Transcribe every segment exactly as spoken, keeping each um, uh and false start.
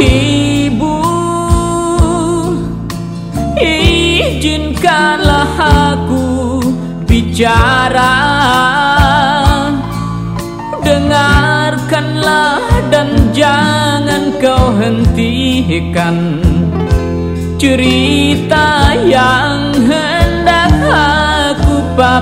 Ibu, izinkanlah aku bicara. Dengarkanlah dan jangan kau hentikan cerita yang hendak aku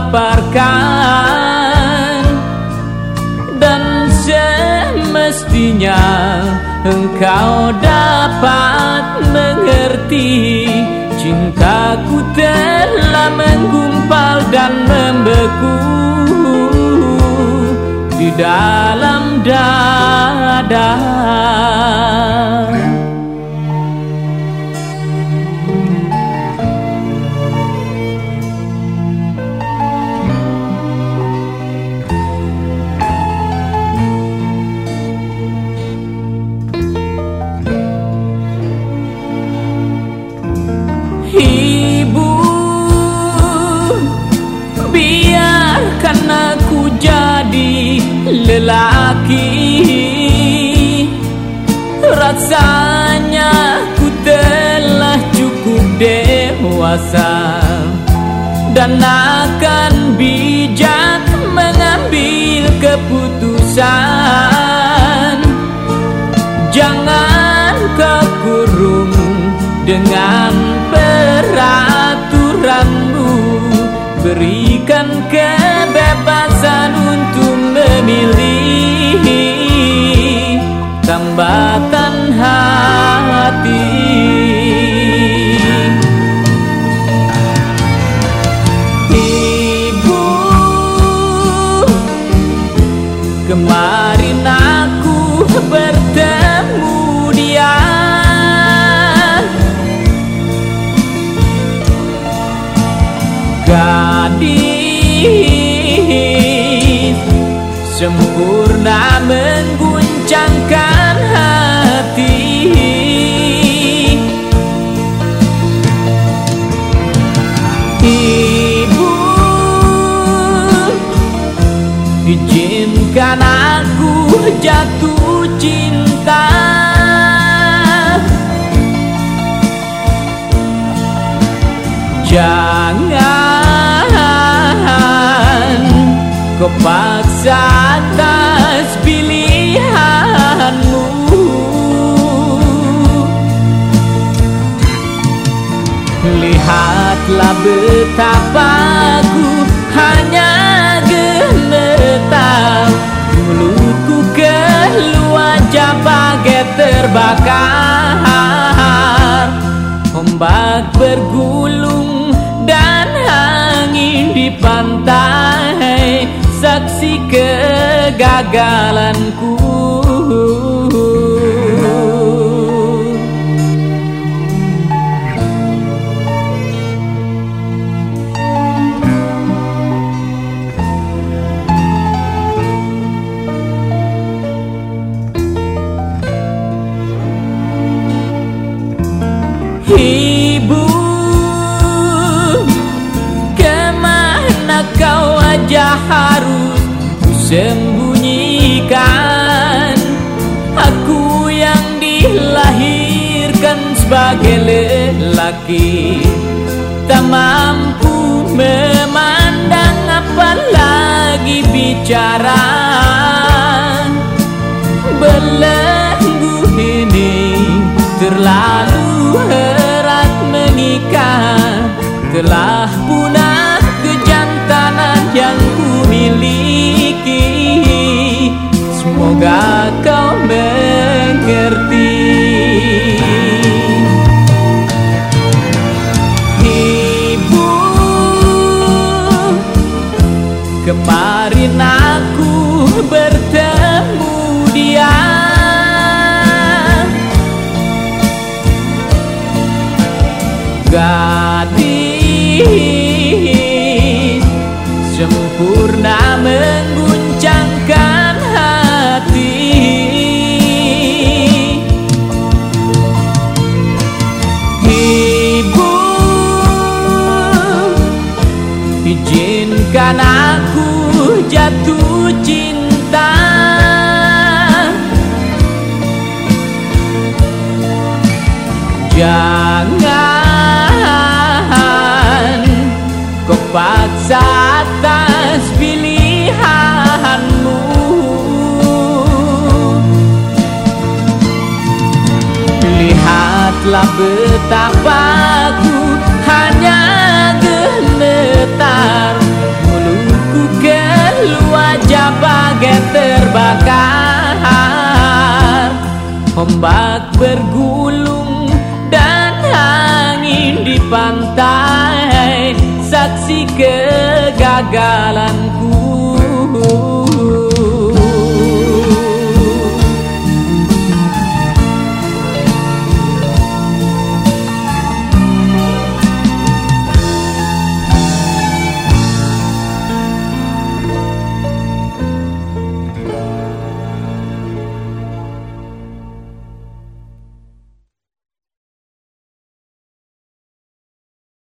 paparkan. Dan semestinya engkau dapat mengerti, cintaku telah menggumpal dan membeku di dalam dada. Ibu, biarkan aku jadi lelaki. Rasanya ku telah cukup dewasa dan akan bijak mengambil keputusan. Jangan kau kurung dengan peraturanmu, berikan kebebasan untuk memilih tambatan hati. Ibu, kemarin aku bertemu dia. Gadis sempurna mengguncangkan hati. Ibu, izinkan aku jatuh cinta. Jangan kau paksa atas pilihanmu. Lihatlah betapa aku hanya gemetar, mulutku keluar bagai terbakar. Ombak bergulung dan angin di pantai, saksi kegagalanku. Ibu, kemana kau aja harus sembunyikan? Aku yang dilahirkan sebagai lelaki, tak mampu memandang apalagi bicara. Belenggu ini terlalu erat mengikat, telah punah kejantanan yang ku miliki. Semoga kau mengerti. Ibu, kemarin aku bertemu dia. Gadis sempurna mengguncangkan hati. Ibu, izinkan aku jatuh cinta. tapaku hanya gemetar, mulutku keluar bagai terbakar. Ombak bergulung dan angin di pantai, saksi kegagalanku.